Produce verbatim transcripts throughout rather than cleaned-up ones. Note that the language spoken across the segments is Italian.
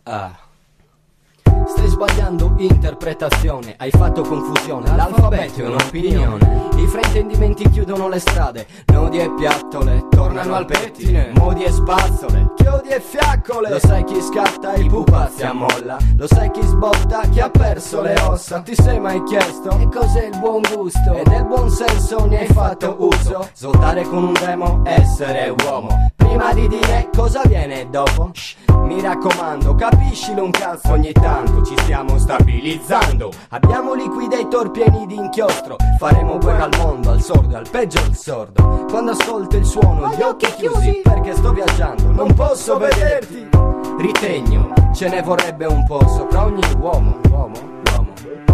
Ah. Stai sbagliando interpretazione, hai fatto confusione, l'alfabeto è un'opinione. I fraintendimenti chiudono le strade, nodi e piattole tornano al pettine, modi e spazzole, chiodi e fiaccole. Lo sai chi scatta, il pupazzi a molla, lo sai chi sbotta, chi ha perso le ossa. Ti sei mai chiesto che cos'è il buon gusto? E del buon senso ne hai fatto uso? Svoltare con un demo, essere uomo, prima di dire cosa viene dopo. Shh, mi raccomando, capiscilo un cazzo. Ogni tanto ci stiamo stabilizzando, abbiamo liquidator pieni di inchiostro. Faremo guerra al mondo, al sordo, al peggio al sordo. Quando ascolto il suono, gli occhi chiusi, perché sto viaggiando, non posso vederti. Ritegno, ce ne vorrebbe un po' sopra ogni uomo. Uomo, uomo,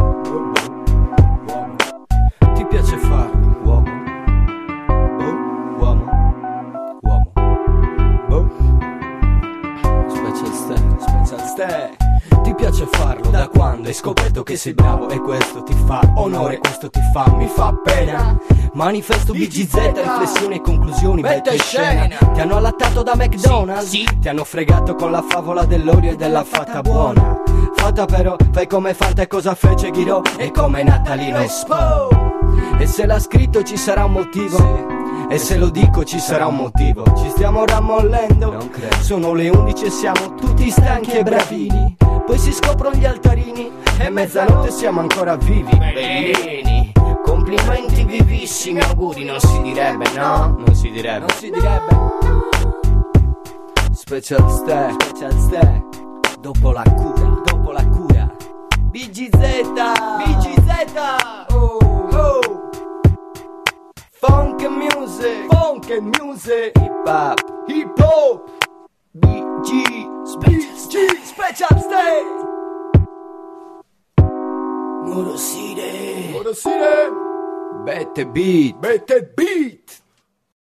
uomo. Ti piace farlo, uomo? Oh, uomo, uomo. Oh. Special stare, special stare. Ti piace farlo da quando hai scoperto che sei bravo, e questo ti fa onore, questo ti fa, mi fa pena. Manifesto B G Z, riflessioni e conclusioni, mette scena. Ti hanno allattato da McDonald's, sì, sì. Ti hanno fregato con la favola dell'olio e della fatta buona. Fatta però, fai come Fanta e cosa fece Ghirò, e come Natalino Espo. E se l'ha scritto ci sarà un motivo, sì. E se lo dico ci sarà un motivo. Ci stiamo rammollendo, non credo. Sono le undici e siamo tutti stanchi e bravini. Poi si scoprono gli altarini e mezzanotte siamo ancora vivi. Bellini, complimenti vivissimi, auguri non si direbbe, no? Non si direbbe, non si direbbe. Special stare, special stare. Dopo la cura, dopo la cura. B G Z, B G Z. Oh, oh. Funk music, funk music, hip hop, hip hop, B G, special stay, special stay. Morosire, Morosire, Bette beat, Bette beat.